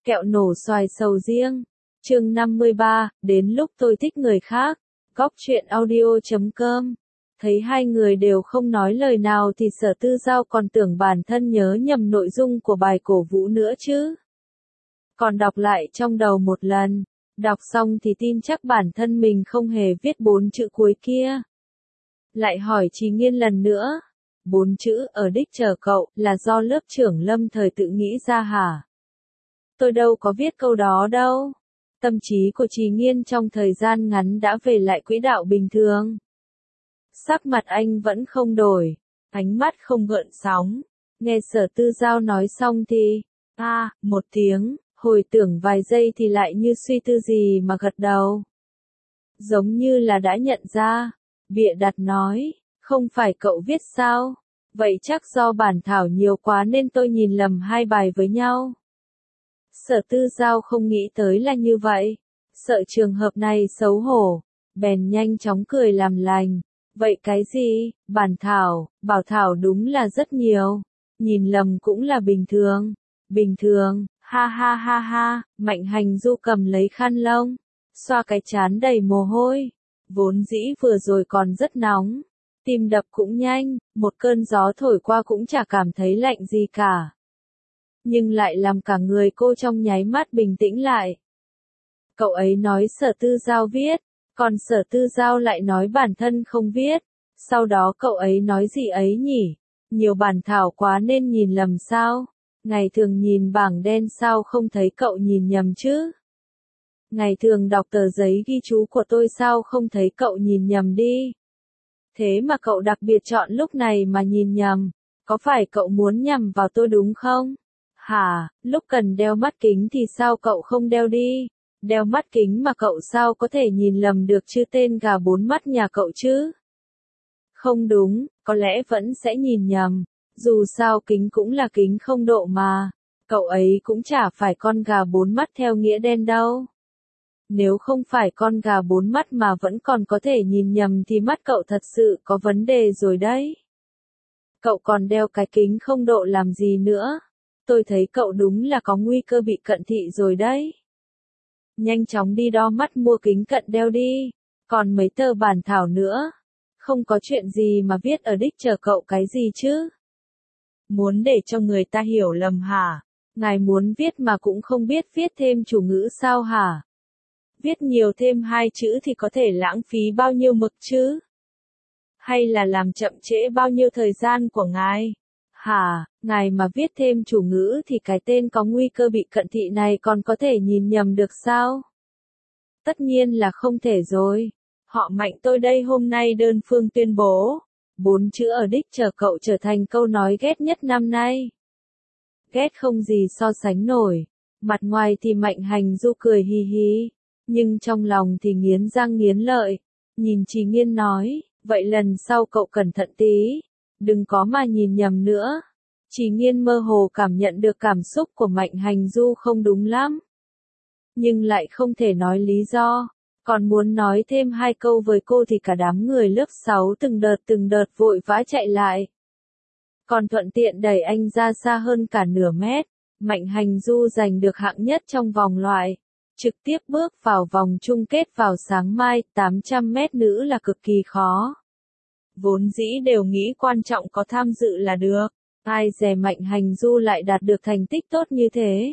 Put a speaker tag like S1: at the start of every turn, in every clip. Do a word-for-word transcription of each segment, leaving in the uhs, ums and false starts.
S1: Kẹo nổ xoài sầu riêng. Chương năm mươi ba, đến lúc tôi thích người khác. Góc truyện audio chấm com. Thấy hai người đều không nói lời nào thì Sở Tư Giao còn tưởng bản thân nhớ nhầm nội dung của bài cổ vũ nữa chứ. Còn đọc lại trong đầu một lần, đọc xong thì tin chắc bản thân mình không hề viết bốn chữ cuối kia. Lại hỏi Chí Nghiên lần nữa, bốn chữ ở đích chờ cậu là do lớp trưởng Lâm thời tự nghĩ ra hả? Tôi đâu có viết câu đó đâu. Tâm trí của Chí Nghiên trong thời gian ngắn đã về lại quỹ đạo bình thường. Sắc mặt anh vẫn không đổi, ánh mắt không gợn sóng. Nghe Sở Tư Giao nói xong thì, a, à, một tiếng, hồi tưởng vài giây thì lại như suy tư gì mà gật đầu. Giống như là đã nhận ra, bịa đặt nói, không phải cậu viết sao? Vậy chắc do bản thảo nhiều quá nên tôi nhìn lầm hai bài với nhau. Sở Tư Giao không nghĩ tới là như vậy, sợ trường hợp này xấu hổ, bèn nhanh chóng cười làm lành. Vậy cái gì, bản thảo, bảo thảo đúng là rất nhiều, nhìn lầm cũng là bình thường, bình thường, ha ha ha ha, Mạnh Hành Du cầm lấy khăn lông, xoa cái trán đầy mồ hôi, vốn dĩ vừa rồi còn rất nóng, tim đập cũng nhanh, một cơn gió thổi qua cũng chả cảm thấy lạnh gì cả. Nhưng lại làm cả người cô trong nháy mắt bình tĩnh lại. Cậu ấy nói Sở Tư Giao viết, còn Sở Tư Giao lại nói bản thân không viết. Sau đó cậu ấy nói gì ấy nhỉ? Nhiều bản thảo quá nên nhìn lầm sao? Ngày thường nhìn bảng đen sao không thấy cậu nhìn nhầm chứ? Ngày thường đọc tờ giấy ghi chú của tôi sao không thấy cậu nhìn nhầm đi? Thế mà cậu đặc biệt chọn lúc này mà nhìn nhầm. Có phải cậu muốn nhầm vào tôi đúng không? Hả, lúc cần đeo mắt kính thì sao cậu không đeo đi? Đeo mắt kính mà cậu sao có thể nhìn lầm được chứ tên gà bốn mắt nhà cậu chứ? Không đúng, có lẽ vẫn sẽ nhìn nhầm. Dù sao kính cũng là kính không độ mà. Cậu ấy cũng chả phải con gà bốn mắt theo nghĩa đen đâu. Nếu không phải con gà bốn mắt mà vẫn còn có thể nhìn nhầm thì mắt cậu thật sự có vấn đề rồi đấy. Cậu còn đeo cái kính không độ làm gì nữa? Tôi thấy cậu đúng là có nguy cơ bị cận thị rồi đấy. Nhanh chóng đi đo mắt mua kính cận đeo đi. Còn mấy tờ bản thảo nữa. Không có chuyện gì mà viết ở đích chờ cậu cái gì chứ? Muốn để cho người ta hiểu lầm hả? Ngài muốn viết mà cũng không biết viết thêm chủ ngữ sao hả? Viết nhiều thêm hai chữ thì có thể lãng phí bao nhiêu mực chứ? Hay là làm chậm trễ bao nhiêu thời gian của ngài? Hả, ngài mà viết thêm chủ ngữ thì cái tên có nguy cơ bị cận thị này còn có thể nhìn nhầm được sao? Tất nhiên là không thể rồi. Họ Mạnh tôi đây hôm nay đơn phương tuyên bố. Bốn chữ ở đích chờ cậu trở thành câu nói ghét nhất năm nay. Ghét không gì so sánh nổi. Mặt ngoài thì Mạnh Hành Du cười hì hì. Nhưng trong lòng thì nghiến răng nghiến lợi. Nhìn Chí Nghiên nói, vậy lần sau cậu cẩn thận tí. Đừng có mà nhìn nhầm nữa. Chí Nghiên mơ hồ cảm nhận được cảm xúc của Mạnh Hành Du không đúng lắm. Nhưng lại không thể nói lý do. Còn muốn nói thêm hai câu với cô thì cả đám người lớp sáu từng đợt từng đợt vội vã chạy lại. Còn thuận tiện đẩy anh ra xa hơn cả nửa mét. Mạnh Hành Du giành được hạng nhất trong vòng loại. Trực tiếp bước vào vòng chung kết vào sáng mai, tám trăm mét nữ là cực kỳ khó. Vốn dĩ đều nghĩ quan trọng có tham dự là được. Ai dè Mạnh Hành Du lại đạt được thành tích tốt như thế.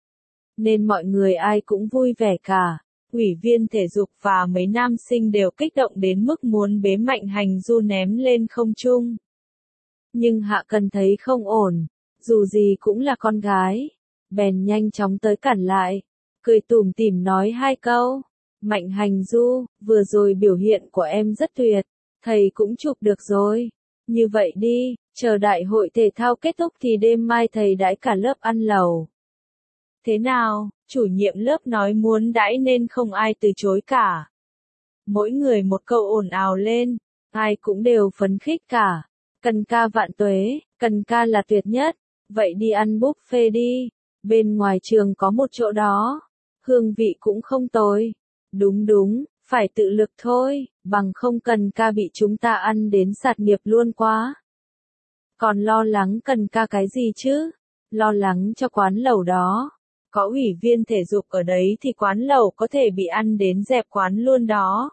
S1: Nên mọi người ai cũng vui vẻ cả. Ủy viên thể dục và mấy nam sinh đều kích động đến mức muốn bế Mạnh Hành Du ném lên không trung. Nhưng Hạ Cần thấy không ổn, dù gì cũng là con gái. Bèn nhanh chóng tới cản lại, cười tủm tỉm nói hai câu. Mạnh Hành Du, vừa rồi biểu hiện của em rất tuyệt, thầy cũng chụp được rồi. Như vậy đi, chờ đại hội thể thao kết thúc thì đêm mai thầy đãi cả lớp ăn lẩu. Thế nào, chủ nhiệm lớp nói muốn đãi nên không ai từ chối cả. Mỗi người một câu ồn ào lên, ai cũng đều phấn khích cả. Cần ca vạn tuế, Cần ca là tuyệt nhất, vậy đi ăn buffet đi, bên ngoài trường có một chỗ đó, hương vị cũng không tồi. Đúng đúng, phải tự lực thôi, bằng không Cần ca bị chúng ta ăn đến sạt nghiệp luôn quá. Còn lo lắng Cần ca cái gì chứ? Lo lắng cho quán lẩu đó. Có ủy viên thể dục ở đấy thì quán lẩu có thể bị ăn đến dẹp quán luôn đó.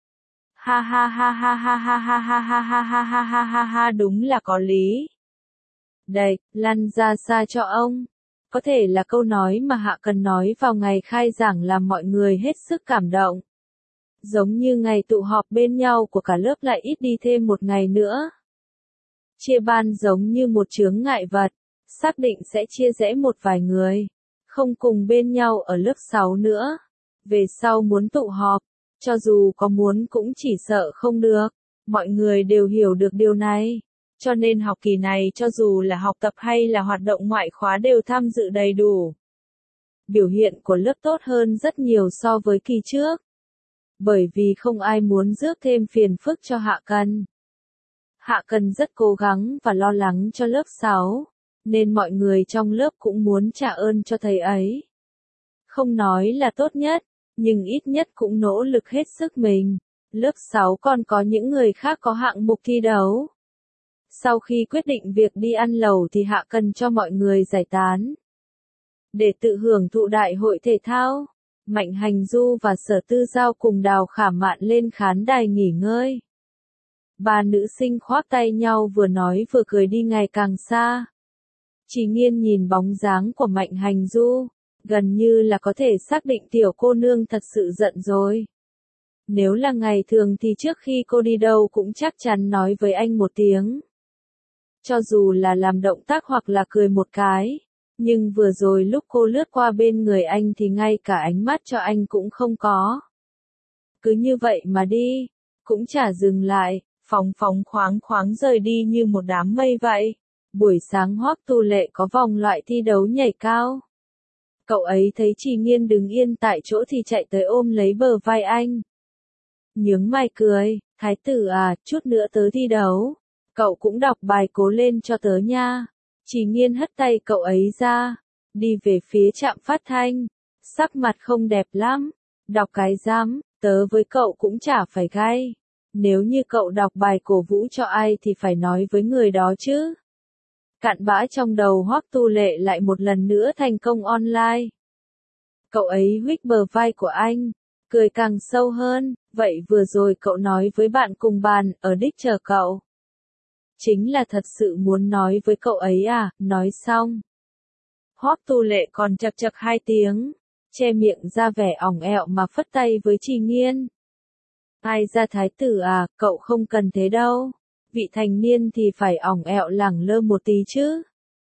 S1: Ha ha ha ha ha ha ha ha ha ha ha ha ha ha ha đúng là có lý. Đây, lăn ra xa cho ông. Có thể là câu nói mà Hạ Cần nói vào ngày khai giảng làm mọi người hết sức cảm động. Giống như ngày tụ họp bên nhau của cả lớp lại ít đi thêm một ngày nữa. Chia ban giống như một chướng ngại vật, xác định sẽ chia rẽ một vài người, không cùng bên nhau ở lớp sáu nữa. Về sau muốn tụ họp, cho dù có muốn cũng chỉ sợ không được. Mọi người đều hiểu được điều này. Cho nên học kỳ này cho dù là học tập hay là hoạt động ngoại khóa đều tham dự đầy đủ. Biểu hiện của lớp tốt hơn rất nhiều so với kỳ trước. Bởi vì không ai muốn rước thêm phiền phức cho Hạ Cần. Hạ Cần rất cố gắng và lo lắng cho lớp sáu, nên mọi người trong lớp cũng muốn trả ơn cho thầy ấy. Không nói là tốt nhất, nhưng ít nhất cũng nỗ lực hết sức mình. Lớp sáu còn có những người khác có hạng mục thi đấu. Sau khi quyết định việc đi ăn lẩu thì Hạ Cần cho mọi người giải tán. Để tự hưởng thụ đại hội thể thao, Mạnh Hành Du và Sở Tư Giao cùng Đào Khả Mạn lên khán đài nghỉ ngơi. Ba nữ sinh khoác tay nhau vừa nói vừa cười đi ngày càng xa. Chỉ Nghiên nhìn bóng dáng của Mạnh Hành Du, gần như là có thể xác định tiểu cô nương thật sự giận rồi. Nếu là ngày thường thì trước khi cô đi đâu cũng chắc chắn nói với anh một tiếng. Cho dù là làm động tác hoặc là cười một cái. Nhưng vừa rồi lúc cô lướt qua bên người anh thì ngay cả ánh mắt cho anh cũng không có. Cứ như vậy mà đi, cũng chả dừng lại, phóng phóng khoáng khoáng rời đi như một đám mây vậy. Buổi sáng Hoắc Tu Lệ có vòng loại thi đấu nhảy cao. Cậu ấy thấy Chỉ Nghiên đứng yên tại chỗ thì chạy tới ôm lấy bờ vai anh. Nhướng mày cười, thái tử à, chút nữa tớ thi đấu. Cậu cũng đọc bài cố lên cho tớ nha. Chỉ Nghiên hất tay cậu ấy ra, đi về phía trạm phát thanh, sắc mặt không đẹp lắm, đọc cái dám, tớ với cậu cũng chả phải gay. Nếu như cậu đọc bài cổ vũ cho ai thì phải nói với người đó chứ. Cặn bã trong đầu Hoắc Tu Lệ lại một lần nữa thành công online. Cậu ấy huých bờ vai của anh, cười càng sâu hơn, vậy vừa rồi cậu nói với bạn cùng bàn, ở đích chờ cậu. Chính là thật sự muốn nói với cậu ấy à, nói xong. Hoắc Tu Lệ còn chật chật hai tiếng, che miệng ra vẻ ỏng ẹo mà phất tay với Chỉ Nghiên. Ai ra thái tử à, cậu không cần thế đâu. Vị thành niên thì phải ỏng ẹo lẳng lơ một tí chứ.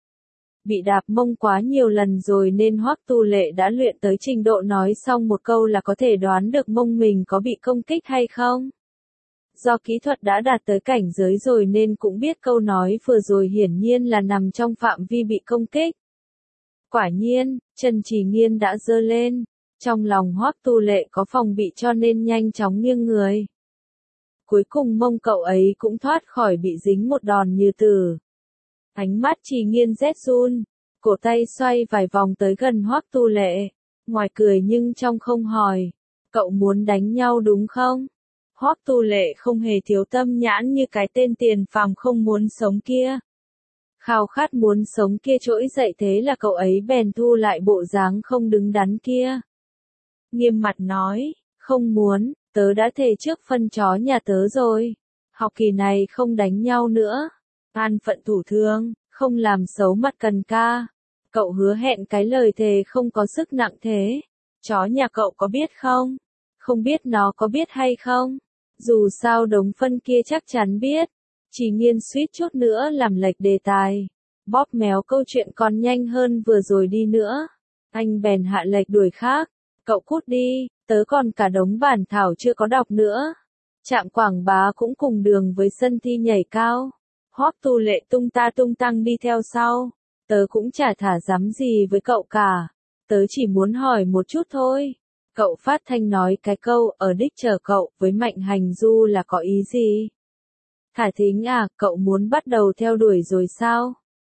S1: Bị đạp mông quá nhiều lần rồi nên Hoắc Tu Lệ đã luyện tới trình độ nói xong một câu là có thể đoán được mông mình có bị công kích hay không. Do kỹ thuật đã đạt tới cảnh giới rồi nên cũng biết câu nói vừa rồi hiển nhiên là nằm trong phạm vi bị công kích. Quả nhiên, chân Chỉ Nghiên đã giơ lên, trong lòng Hoắc Tu Lệ có phòng bị cho nên nhanh chóng nghiêng người. Cuối cùng mông cậu ấy cũng thoát khỏi bị dính một đòn như tử. Ánh mắt Chỉ Nghiên rét run, cổ tay xoay vài vòng tới gần Hoắc Tu Lệ, ngoài cười nhưng trong không hỏi, cậu muốn đánh nhau đúng không? Hoắc Tu Lệ không hề thiếu tâm nhãn như cái tên tiền phàm không muốn sống kia. Khao khát muốn sống kia trỗi dậy thế là cậu ấy bèn thu lại bộ dáng không đứng đắn kia. Nghiêm mặt nói, không muốn, tớ đã thề trước phân chó nhà tớ rồi. Học kỳ này không đánh nhau nữa. An phận thủ thường, không làm xấu mặt Cần ca. Cậu hứa hẹn cái lời thề không có sức nặng thế. Chó nhà cậu có biết không? Không biết nó có biết hay không? Dù sao đống phân kia chắc chắn biết. Chỉ Nghiên suýt chút nữa làm lệch đề tài. Bóp méo câu chuyện còn nhanh hơn vừa rồi đi nữa. Anh bèn hạ lệch đuổi khác. Cậu cút đi, tớ còn cả đống bản thảo chưa có đọc nữa. Trạm Quảng Bá cũng cùng đường với sân thi nhảy cao. Hoắc Tu Lệ tung ta tung tăng đi theo sau. Tớ cũng chả thả dám gì với cậu cả. Tớ chỉ muốn hỏi một chút thôi. Cậu phát thanh nói cái câu ở đích chờ cậu với Mạnh Hành Du là có ý gì? Thả thính à, cậu muốn bắt đầu theo đuổi rồi sao?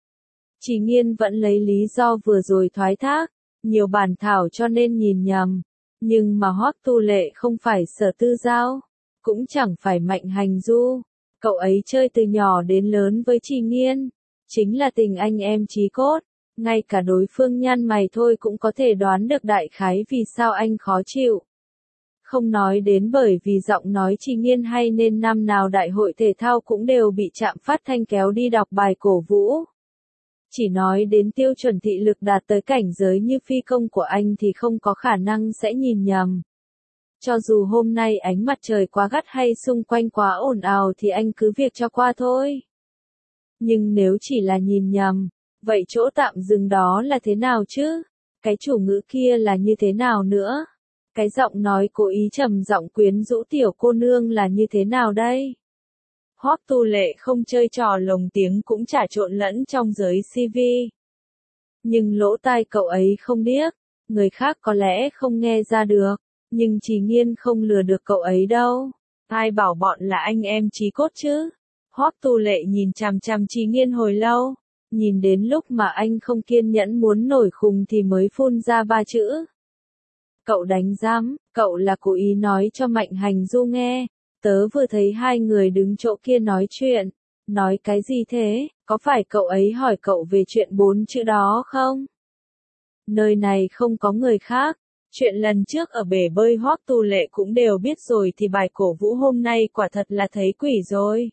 S1: Chỉ Nghiên vẫn lấy lý do vừa rồi thoái thác, nhiều bản thảo cho nên nhìn nhầm. Nhưng mà Hoắc Tu Lệ không phải Sở Tư Giao, cũng chẳng phải Mạnh Hành Du. Cậu ấy chơi từ nhỏ đến lớn với Chỉ Nghiên, chính là tình anh em chí cốt. Ngay cả đối phương nhăn mày thôi cũng có thể đoán được đại khái vì sao anh khó chịu. Không nói đến bởi vì giọng nói Trì Nghiên hay nên năm nào đại hội thể thao cũng đều bị Trạm Phát Thanh kéo đi đọc bài cổ vũ. Chỉ nói đến tiêu chuẩn thị lực đạt tới cảnh giới như phi công của anh thì không có khả năng sẽ nhìn nhầm. Cho dù hôm nay ánh mặt trời quá gắt hay xung quanh quá ồn ào thì anh cứ việc cho qua thôi. Nhưng nếu chỉ là nhìn nhầm, vậy chỗ tạm dừng đó là thế nào chứ? Cái chủ ngữ kia là như thế nào nữa? Cái giọng nói cố ý trầm giọng quyến rũ tiểu cô nương là như thế nào đây? Hoắc Tu Lệ không chơi trò lồng tiếng cũng chả trộn lẫn trong giới xê vê. Nhưng lỗ tai cậu ấy không điếc, người khác có lẽ không nghe ra được, nhưng Trì Nghiên không lừa được cậu ấy đâu. Ai bảo bọn là anh em chí cốt chứ? Hoắc Tu Lệ nhìn chằm chằm Trì Nghiên hồi lâu, nhìn đến lúc mà anh không kiên nhẫn muốn nổi khùng thì mới phun ra ba chữ. Cậu đánh giám, cậu là cố ý nói cho Mạnh Hành Du nghe. Tớ vừa thấy hai người đứng chỗ kia nói chuyện. Nói cái gì thế, có phải cậu ấy hỏi cậu về chuyện bốn chữ đó không? Nơi này không có người khác. Chuyện lần trước ở bể bơi Hoắc Tu Lệ cũng đều biết rồi thì bài cổ vũ hôm nay quả thật là thấy quỷ rồi.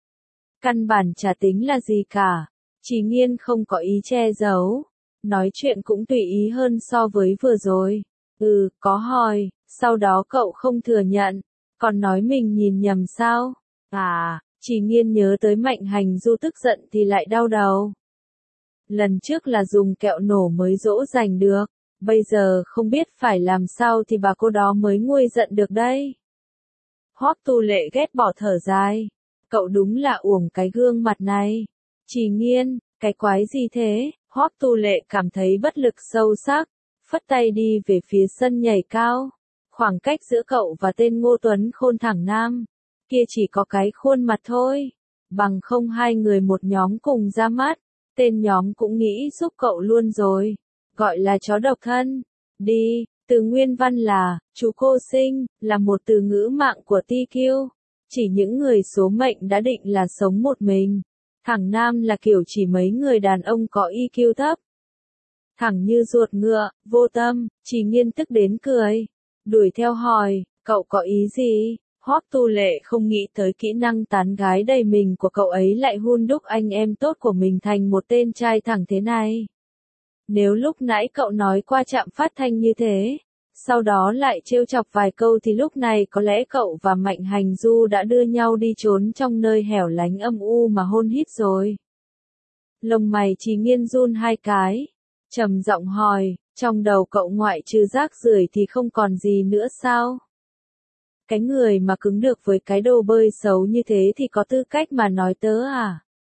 S1: Căn bản chả tính là gì cả. Trì Nghiên không có ý che giấu. Nói chuyện cũng tùy ý hơn so với vừa rồi. Ừ, có hỏi, sau đó cậu không thừa nhận. Còn nói mình nhìn nhầm sao? À, Trì Nghiên nhớ tới Mạnh Hành Du tức giận thì lại đau đầu. Lần trước là dùng kẹo nổ mới dỗ dành được, bây giờ không biết phải làm sao thì bà cô đó mới nguôi giận được đây. Hoắc Tu Lệ ghét bỏ thở dài. Cậu đúng là uổng cái gương mặt này. Trì Nghiên, cái quái gì thế? Hoắc Tu Lệ cảm thấy bất lực sâu sắc, phất tay đi về phía sân nhảy cao. Khoảng cách giữa cậu và tên Ngô Tuấn Khôn thẳng nam, kia chỉ có cái khuôn mặt thôi. Bằng không hai người một nhóm cùng ra mắt, tên nhóm cũng nghĩ giúp cậu luôn rồi. Gọi là chó độc thân. Đi, từ nguyên văn là, chú cô sinh, là một từ ngữ mạng của tê quy. Chỉ những người số mệnh đã định là sống một mình. Thẳng nam là kiểu chỉ mấy người đàn ông có i kiu thấp. Thẳng như ruột ngựa, vô tâm, Trì Nghiên tức đến cười. Đuổi theo hỏi, cậu có ý gì? Hoắc Tu Lệ không nghĩ tới kỹ năng tán gái đầy mình của cậu ấy lại hun đúc anh em tốt của mình thành một tên trai thẳng thế này. Nếu lúc nãy cậu nói qua Trạm Phát Thanh như thế, sau đó lại trêu chọc vài câu thì lúc này có lẽ cậu và Mạnh Hành Du đã đưa nhau đi trốn trong nơi hẻo lánh âm u mà hôn hít rồi. Lông mày Trì Nghiên run hai cái, trầm giọng hỏi, trong đầu cậu ngoại trừ rác rưởi thì không còn gì nữa sao? Cái người mà cứng được với cái đồ bơi xấu như thế thì có tư cách mà nói tớ à?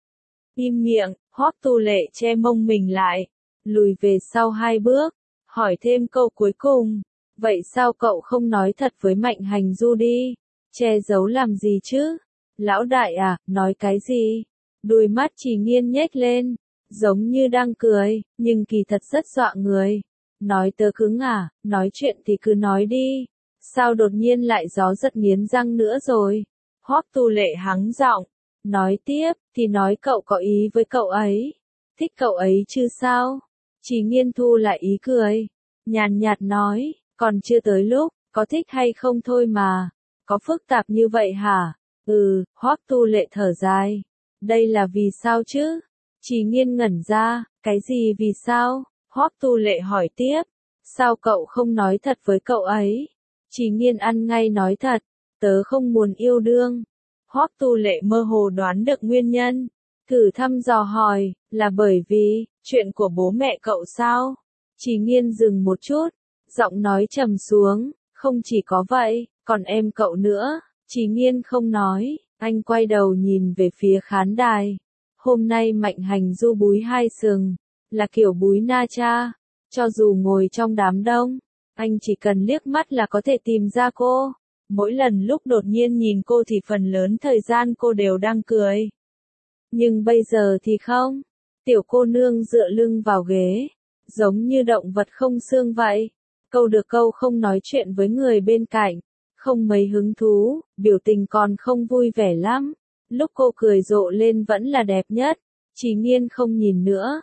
S1: Im miệng, Hoắc Tu Lệ che mông mình lại, lùi về sau hai bước, hỏi thêm câu cuối cùng. Vậy sao cậu không nói thật với Mạnh Hành Du đi? Che giấu làm gì chứ? Lão đại à, nói cái gì? Đôi mắt Trì Nghiên nhếch lên, giống như đang cười, nhưng kỳ thật rất dọa người. Nói tớ cứng à, nói chuyện thì cứ nói đi. Sao đột nhiên lại gió giật nghiến răng nữa rồi? Hoắc Tu Lệ hắng giọng, nói tiếp, thì nói cậu có ý với cậu ấy. Thích cậu ấy chứ sao? Trì Nghiên thu lại ý cười, nhàn nhạt nói, còn chưa tới lúc, có thích hay không thôi mà. Có phức tạp như vậy hả? Ừ, Hoắc Tu Lệ thở dài. Đây là vì sao chứ? Trì Nghiên ngẩn ra, cái gì vì sao? Hoắc Tu Lệ hỏi tiếp, sao cậu không nói thật với cậu ấy? Trì Nghiên ăn ngay nói thật, tớ không muốn yêu đương. Hoắc Tu Lệ mơ hồ đoán được nguyên nhân, thử thăm dò hỏi, là bởi vì, chuyện của bố mẹ cậu sao? Trì Nghiên dừng một chút, giọng nói trầm xuống, không chỉ có vậy, còn em cậu nữa. Trì Nghiên không nói, anh quay đầu nhìn về phía khán đài. Hôm nay Mạnh Hành Du búi hai sừng, là kiểu búi na cha, cho dù ngồi trong đám đông, anh chỉ cần liếc mắt là có thể tìm ra cô. Mỗi lần lúc đột nhiên nhìn cô thì phần lớn thời gian cô đều đang cười. Nhưng bây giờ thì không. Tiểu cô nương dựa lưng vào ghế, giống như động vật không xương vậy. Câu được câu không nói chuyện với người bên cạnh, không mấy hứng thú, biểu tình còn không vui vẻ lắm. Lúc cô cười rộ lên vẫn là đẹp nhất. Trì Nghiên không nhìn nữa.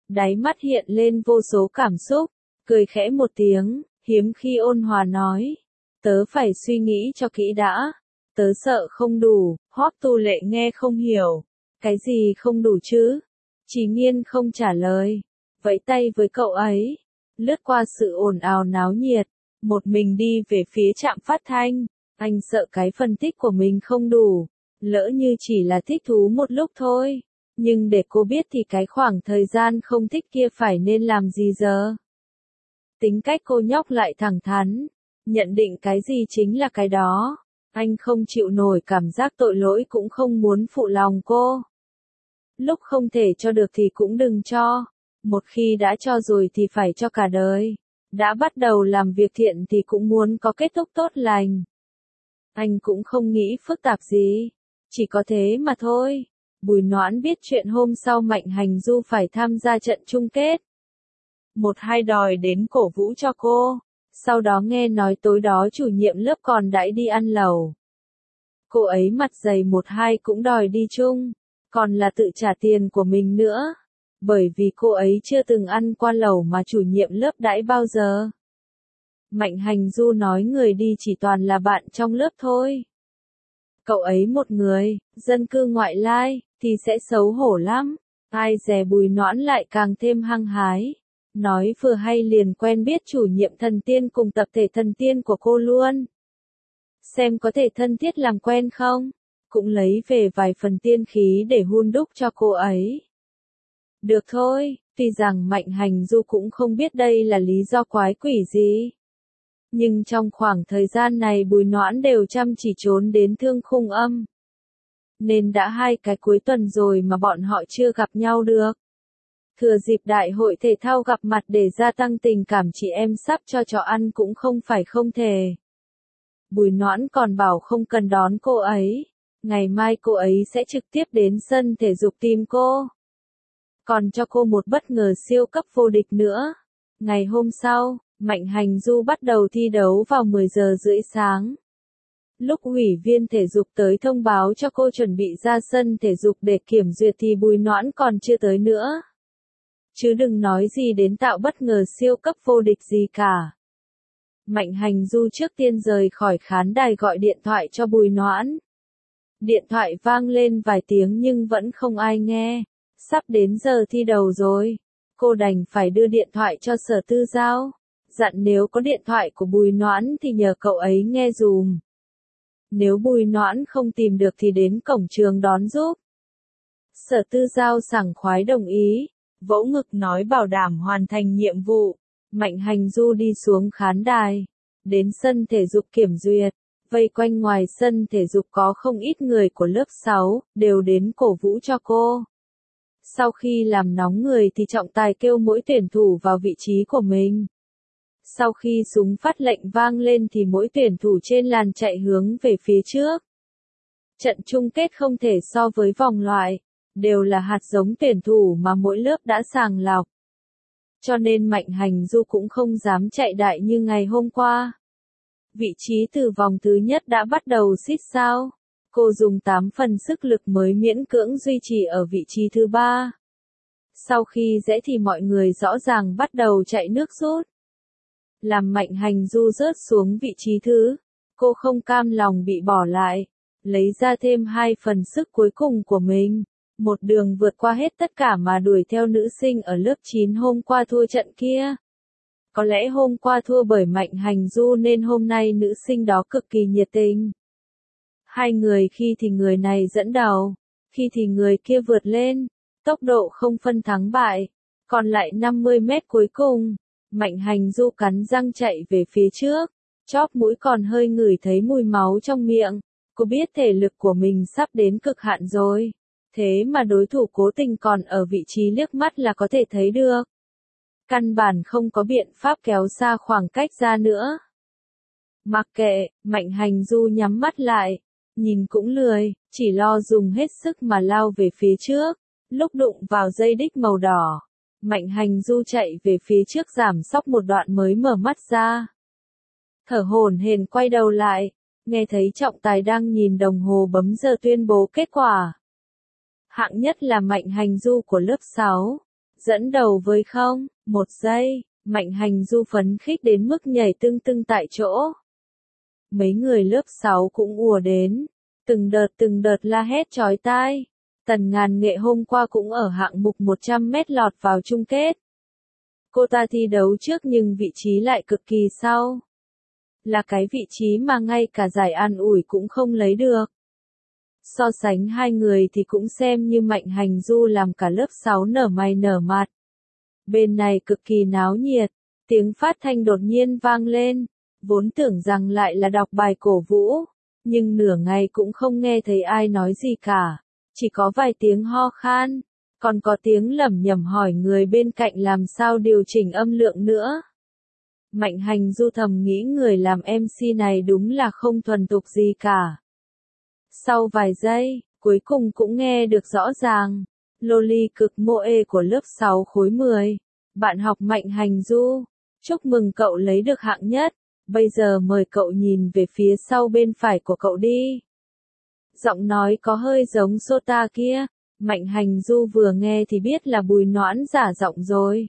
S1: Đáy mắt hiện lên vô số cảm xúc, cười khẽ một tiếng, hiếm khi ôn hòa nói. Tớ phải suy nghĩ cho kỹ đã. Tớ sợ không đủ. Hoắc Tu Lệ nghe không hiểu. Cái gì không đủ chứ? Chỉ Nghiên không trả lời. Vẫy tay với cậu ấy. Lướt qua sự ồn ào náo nhiệt. Một mình đi về phía trạm phát thanh. Anh sợ cái phân tích của mình không đủ. Lỡ như chỉ là thích thú một lúc thôi. Nhưng để cô biết thì cái khoảng thời gian không thích kia phải nên làm gì giờ? Tính cách cô nhóc lại thẳng thắn. Nhận định cái gì chính là cái đó. Anh không chịu nổi cảm giác tội lỗi cũng không muốn phụ lòng cô. Lúc không thể cho được thì cũng đừng cho. Một khi đã cho rồi thì phải cho cả đời. Đã bắt đầu làm việc thiện thì cũng muốn có kết thúc tốt lành. Anh cũng không nghĩ phức tạp gì. Chỉ có thế mà thôi. Bùi Noãn biết chuyện hôm sau Mạnh Hành Du phải tham gia trận chung kết. Một hai đòi đến cổ vũ cho cô. Sau đó nghe nói tối đó chủ nhiệm lớp còn đãi đi ăn lẩu. Cô ấy mặt dày một hai cũng đòi đi chung. Còn là tự trả tiền của mình nữa. Bởi vì cô ấy chưa từng ăn qua lẩu mà chủ nhiệm lớp đãi bao giờ. Mạnh Hành Du nói người đi chỉ toàn là bạn trong lớp thôi. Cậu ấy một người, dân cư ngoại lai, thì sẽ xấu hổ lắm. Ai dè Bùi Noãn lại càng thêm hăng hái. Nói vừa hay liền quen biết chủ nhiệm thần tiên cùng tập thể thần tiên của cô luôn. Xem có thể thân thiết làm quen không? Cũng lấy về vài phần tiên khí để hun đúc cho cô ấy. Được thôi, tuy rằng Mạnh Hành Du cũng không biết đây là lý do quái quỷ gì. Nhưng trong khoảng thời gian này Bùi Noãn đều chăm chỉ trốn đến Thương Khung Âm. Nên đã hai cái cuối tuần rồi mà bọn họ chưa gặp nhau được. Thừa dịp đại hội thể thao gặp mặt để gia tăng tình cảm chị em sắp cho chó ăn cũng không phải không thể. Bùi Noãn còn bảo không cần đón cô ấy. Ngày mai cô ấy sẽ trực tiếp đến sân thể dục tìm cô. Còn cho cô một bất ngờ siêu cấp vô địch nữa. Ngày hôm sau, Mạnh Hành Du bắt đầu thi đấu vào mười giờ rưỡi sáng. Lúc ủy viên thể dục tới thông báo cho cô chuẩn bị ra sân thể dục để kiểm duyệt thì Bùi Noãn còn chưa tới nữa. Chứ đừng nói gì đến tạo bất ngờ siêu cấp vô địch gì cả. Mạnh Hành Du trước tiên rời khỏi khán đài gọi điện thoại cho Bùi Noãn. Điện thoại vang lên vài tiếng nhưng vẫn không ai nghe. Sắp đến giờ thi đấu rồi. Cô đành phải đưa điện thoại cho Sở Tư Giao. Dặn nếu có điện thoại của Bùi Noãn thì nhờ cậu ấy nghe dùm. Nếu Bùi Noãn không tìm được thì đến cổng trường đón giúp. Sở Tư Giao sảng khoái đồng ý. Vỗ ngực nói bảo đảm hoàn thành nhiệm vụ. Mạnh Hành Du đi xuống khán đài. Đến sân thể dục kiểm duyệt. Vây quanh ngoài sân thể dục có không ít người của lớp sáu, đều đến cổ vũ cho cô. Sau khi làm nóng người thì trọng tài kêu mỗi tuyển thủ vào vị trí của mình. Sau khi súng phát lệnh vang lên thì mỗi tuyển thủ trên làn chạy hướng về phía trước. Trận chung kết không thể so với vòng loại, đều là hạt giống tuyển thủ mà mỗi lớp đã sàng lọc. Cho nên Mạnh Hành Du cũng không dám chạy đại như ngày hôm qua. Vị trí từ vòng thứ nhất đã bắt đầu xít sao. Cô dùng tám phần sức lực mới miễn cưỡng duy trì ở vị trí thứ ba. Sau khi rẽ thì mọi người rõ ràng bắt đầu chạy nước rút. Làm Mạnh Hành Du rớt xuống vị trí thứ. Cô không cam lòng bị bỏ lại. Lấy ra thêm hai phần sức cuối cùng của mình. Một đường vượt qua hết tất cả mà đuổi theo nữ sinh ở lớp chín hôm qua thua trận kia. Có lẽ hôm qua thua bởi Mạnh Hành Du nên hôm nay nữ sinh đó cực kỳ nhiệt tình. Hai người khi thì người này dẫn đầu, khi thì người kia vượt lên, tốc độ không phân thắng bại. Còn lại năm mươi mét cuối cùng, Mạnh Hành Du cắn răng chạy về phía trước, chóp mũi còn hơi ngửi thấy mùi máu trong miệng. Cô biết thể lực của mình sắp đến cực hạn rồi, thế mà đối thủ cố tình còn ở vị trí liếc mắt là có thể thấy được. Căn bản không có biện pháp kéo xa khoảng cách ra nữa. Mặc kệ, Mạnh Hành Du nhắm mắt lại, nhìn cũng lười, chỉ lo dùng hết sức mà lao về phía trước. Lúc đụng vào dây đích màu đỏ, Mạnh Hành Du chạy về phía trước giảm sóc một đoạn mới mở mắt ra. Thở hổn hển quay đầu lại, nghe thấy trọng tài đang nhìn đồng hồ bấm giờ tuyên bố kết quả. Hạng nhất là Mạnh Hành Du của lớp sáu. Dẫn đầu với không, một giây, Mạnh Hành Du phấn khích đến mức nhảy tưng tưng tại chỗ. Mấy người lớp sáu cũng ùa đến, từng đợt từng đợt la hét chói tai. Tần Ngàn Nghệ hôm qua cũng ở hạng mục một trăm mét lọt vào chung kết. Cô ta thi đấu trước nhưng vị trí lại cực kỳ sau. Là cái vị trí mà ngay cả giải an ủi cũng không lấy được. So sánh hai người thì cũng xem như Mạnh Hành Du làm cả lớp sáu nở mày nở mặt. Bên này cực kỳ náo nhiệt, tiếng phát thanh đột nhiên vang lên, vốn tưởng rằng lại là đọc bài cổ vũ, nhưng nửa ngày cũng không nghe thấy ai nói gì cả, chỉ có vài tiếng ho khan, còn có tiếng lẩm nhẩm hỏi người bên cạnh làm sao điều chỉnh âm lượng nữa. Mạnh Hành Du thầm nghĩ người làm em xê này đúng là không thuần thục gì cả. Sau vài giây, cuối cùng cũng nghe được rõ ràng. Loli cực moe của lớp sáu khối mười. Bạn học Mạnh Hành Du. Chúc mừng cậu lấy được hạng nhất. Bây giờ mời cậu nhìn về phía sau bên phải của cậu đi. Giọng nói có hơi giống Sota kia. Mạnh Hành Du vừa nghe thì biết là Bùi Noãn giả giọng rồi.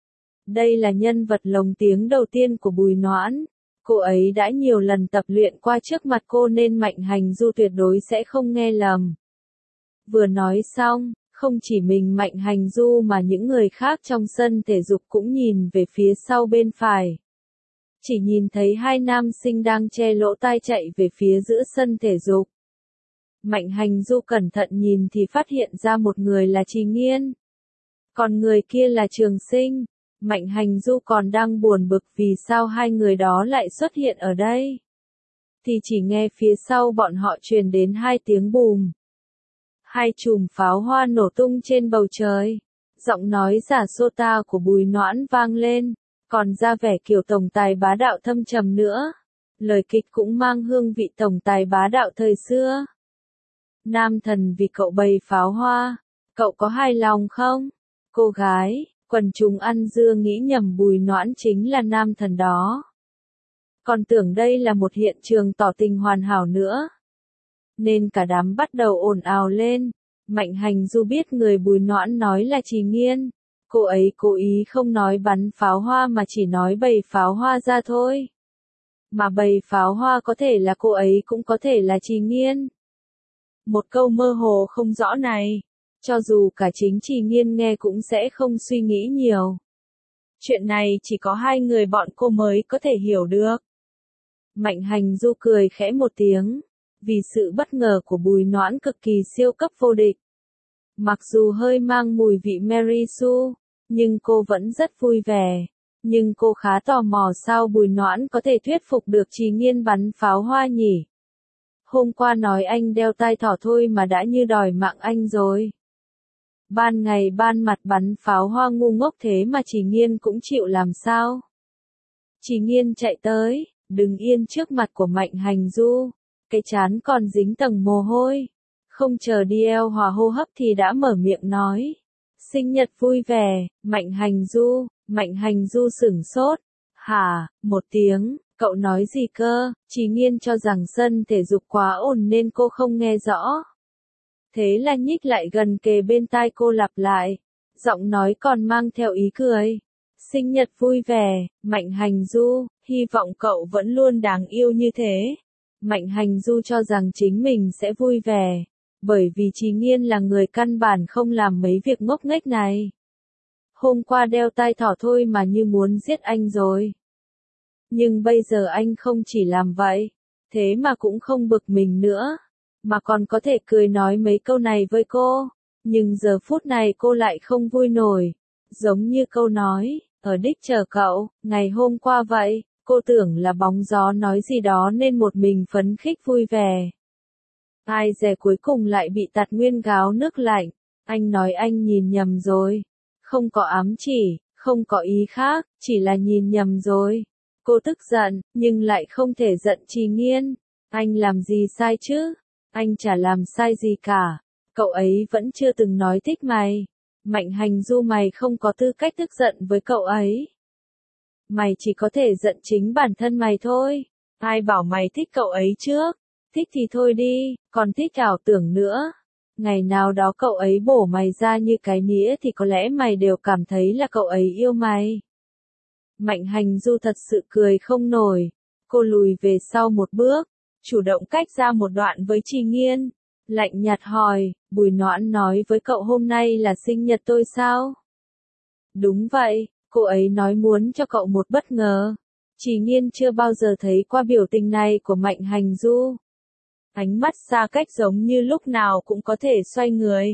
S1: Đây là nhân vật lồng tiếng đầu tiên của Bùi Noãn. Cô ấy đã nhiều lần tập luyện qua trước mặt cô nên Mạnh Hành Du tuyệt đối sẽ không nghe lầm. Vừa nói xong, không chỉ mình Mạnh Hành Du mà những người khác trong sân thể dục cũng nhìn về phía sau bên phải. Chỉ nhìn thấy hai nam sinh đang che lỗ tai chạy về phía giữa sân thể dục. Mạnh Hành Du cẩn thận nhìn thì phát hiện ra một người là Trì Nghiên. Còn người kia là Trường Sinh. Mạnh Hành Du còn đang buồn bực vì sao hai người đó lại xuất hiện ở đây. Thì chỉ nghe phía sau bọn họ truyền đến hai tiếng bùm. Hai chùm pháo hoa nổ tung trên bầu trời. Giọng nói giả Sota của Bùi Noãn vang lên, còn ra vẻ kiểu tổng tài bá đạo thâm trầm nữa. Lời kịch cũng mang hương vị tổng tài bá đạo thời xưa. Nam thần vì cậu bày pháo hoa, cậu có hài lòng không? Cô gái, quần chúng ăn dưa nghĩ nhầm Bùi Noãn chính là nam thần đó. Còn tưởng đây là một hiện trường tỏ tình hoàn hảo nữa. Nên cả đám bắt đầu ồn ào lên. Mạnh Hành Du biết người Bùi Noãn nói là Trì Nghiên. Cô ấy cố ý không nói bắn pháo hoa mà chỉ nói bày pháo hoa ra thôi. Mà bày pháo hoa có thể là cô ấy cũng có thể là Trì Nghiên. Một câu mơ hồ không rõ này, cho dù cả chính Trì Nghiên nghe cũng sẽ không suy nghĩ nhiều. Chuyện này chỉ có hai người bọn cô mới có thể hiểu được. Mạnh Hành Du cười khẽ một tiếng, vì sự bất ngờ của Bùi Noãn cực kỳ siêu cấp vô địch. Mặc dù hơi mang mùi vị Mary Sue, nhưng cô vẫn rất vui vẻ. Nhưng cô khá tò mò sao Bùi Noãn có thể thuyết phục được Trì Nghiên bắn pháo hoa nhỉ? Hôm qua nói anh đeo tai thỏ thôi mà đã như đòi mạng anh rồi. Ban ngày ban mặt bắn pháo hoa ngu ngốc thế mà Trì Nghiên cũng chịu làm sao? Trì Nghiên chạy tới, đứng yên trước mặt của Mạnh Hành Du, cái trán còn dính tầng mồ hôi. Không chờ đi eo hòa hô hấp thì đã mở miệng nói. Sinh nhật vui vẻ, Mạnh Hành Du. Mạnh Hành Du sửng sốt. Hả, một tiếng, cậu nói gì cơ? Trì Nghiên cho rằng sân thể dục quá ồn nên cô không nghe rõ. Thế là nhích lại gần kề bên tai cô lặp lại. Giọng nói còn mang theo ý cười. Sinh nhật vui vẻ, Mạnh Hành Du, hy vọng cậu vẫn luôn đáng yêu như thế. Mạnh Hành Du cho rằng chính mình sẽ vui vẻ, bởi vì Trì Nghiên là người căn bản không làm mấy việc ngốc nghếch này. Hôm qua đeo tai thỏ thôi mà như muốn giết anh rồi. Nhưng bây giờ anh không chỉ làm vậy, thế mà cũng không bực mình nữa, mà còn có thể cười nói mấy câu này với cô. Nhưng giờ phút này cô lại không vui nổi, giống như câu nói, ở đích chờ cậu, ngày hôm qua vậy. Cô tưởng là bóng gió nói gì đó nên một mình phấn khích vui vẻ. Ai dè cuối cùng lại bị tạt nguyên gáo nước lạnh. Anh nói anh nhìn nhầm rồi. Không có ám chỉ, không có ý khác, chỉ là nhìn nhầm rồi. Cô tức giận, nhưng lại không thể giận Trì Nghiên. Anh làm gì sai chứ? Anh chả làm sai gì cả. Cậu ấy vẫn chưa từng nói thích mày. Mạnh Hành Du, mày không có tư cách tức giận với cậu ấy. Mày chỉ có thể giận chính bản thân mày thôi. Ai bảo mày thích cậu ấy trước? Thích thì thôi đi, còn thích ảo tưởng nữa. Ngày nào đó cậu ấy bổ mày ra như cái nĩa thì có lẽ mày đều cảm thấy là cậu ấy yêu mày. Mạnh Hành Du thật sự cười không nổi. Cô lùi về sau một bước, chủ động cách ra một đoạn với Trì Nghiên. Lạnh nhạt hỏi, Bùi Noãn nói với cậu hôm nay là sinh nhật tôi sao? Đúng vậy, cô ấy nói muốn cho cậu một bất ngờ. Trì Nghiên chưa bao giờ thấy qua biểu tình này của Mạnh Hành Du. Ánh mắt xa cách giống như lúc nào cũng có thể xoay người.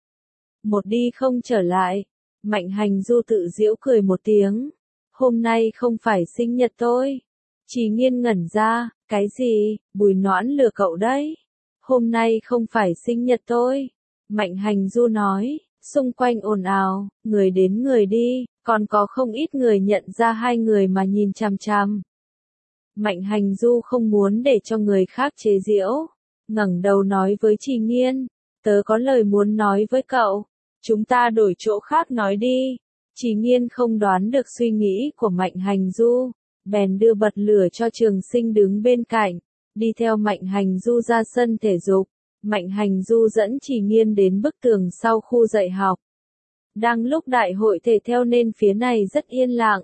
S1: Một đi không trở lại. Mạnh Hành Du tự giễu cười một tiếng. Hôm nay không phải sinh nhật tôi. Trì Nghiên ngẩn ra, cái gì, Bùi Noãn lừa cậu đấy. Hôm nay không phải sinh nhật tôi. Mạnh Hành Du nói, xung quanh ồn ào, người đến người đi, còn có không ít người nhận ra hai người mà nhìn chằm chằm. Mạnh Hành Du không muốn để cho người khác chế giễu, ngẩng đầu nói với Trì Nghiên, tớ có lời muốn nói với cậu, chúng ta đổi chỗ khác nói đi. Trì Nghiên không đoán được suy nghĩ của Mạnh Hành Du, bèn đưa bật lửa cho Trường Sinh đứng bên cạnh, đi theo Mạnh Hành Du ra sân thể dục. Mạnh Hành Du dẫn Trì Nghiên đến bức tường sau khu dạy học. Đang lúc đại hội thể theo nên phía này rất yên lặng.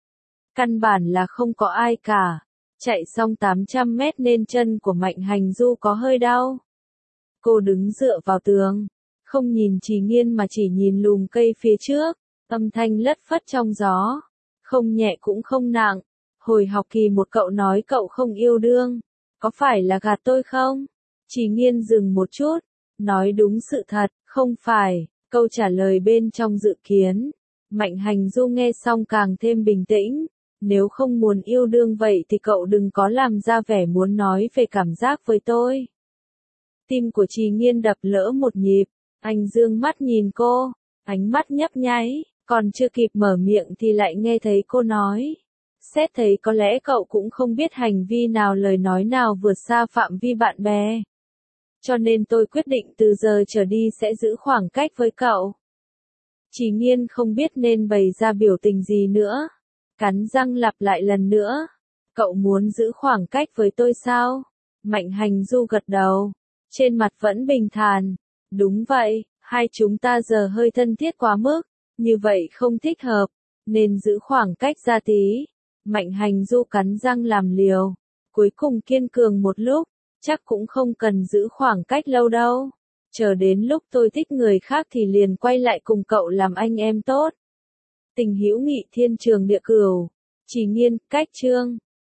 S1: Căn bản là không có ai cả. Chạy xong tám trăm mét nên chân của Mạnh Hành Du có hơi đau. Cô đứng dựa vào tường, không nhìn Trì Nghiên mà chỉ nhìn lùm cây phía trước, âm thanh lất phất trong gió, không nhẹ cũng không nặng. Hồi học kỳ một cậu nói cậu không yêu đương, có phải là gạt tôi không? Trì Nghiên dừng một chút, nói đúng sự thật, không phải, câu trả lời bên trong dự kiến. Mạnh Hành Du nghe xong càng thêm bình tĩnh, nếu không muốn yêu đương vậy thì cậu đừng có làm ra vẻ muốn nói về cảm giác với tôi. Tim của Trì Nghiên đập lỡ một nhịp, anh dương mắt nhìn cô, ánh mắt nhấp nháy, còn chưa kịp mở miệng thì lại nghe thấy cô nói. Xét thấy có lẽ cậu cũng không biết hành vi nào lời nói nào vượt xa phạm vi bạn bè. Cho nên tôi quyết định từ giờ trở đi sẽ giữ khoảng cách với cậu. Trì Nghiên không biết nên bày ra biểu tình gì nữa. Cắn răng lặp lại lần nữa. Cậu muốn giữ khoảng cách với tôi sao? Mạnh Hành Du gật đầu. Trên mặt vẫn bình thản. Đúng vậy, hai chúng ta giờ hơi thân thiết quá mức. Như vậy không thích hợp. Nên giữ khoảng cách ra tí. Mạnh Hành Du cắn răng làm liều. Cuối cùng kiên cường một lúc. Chắc cũng không cần giữ khoảng cách lâu đâu. Chờ đến lúc tôi thích người khác thì liền quay lại cùng cậu làm anh em tốt. Tình hữu nghị thiên trường địa cửu. Trì Nghiên, cách chương.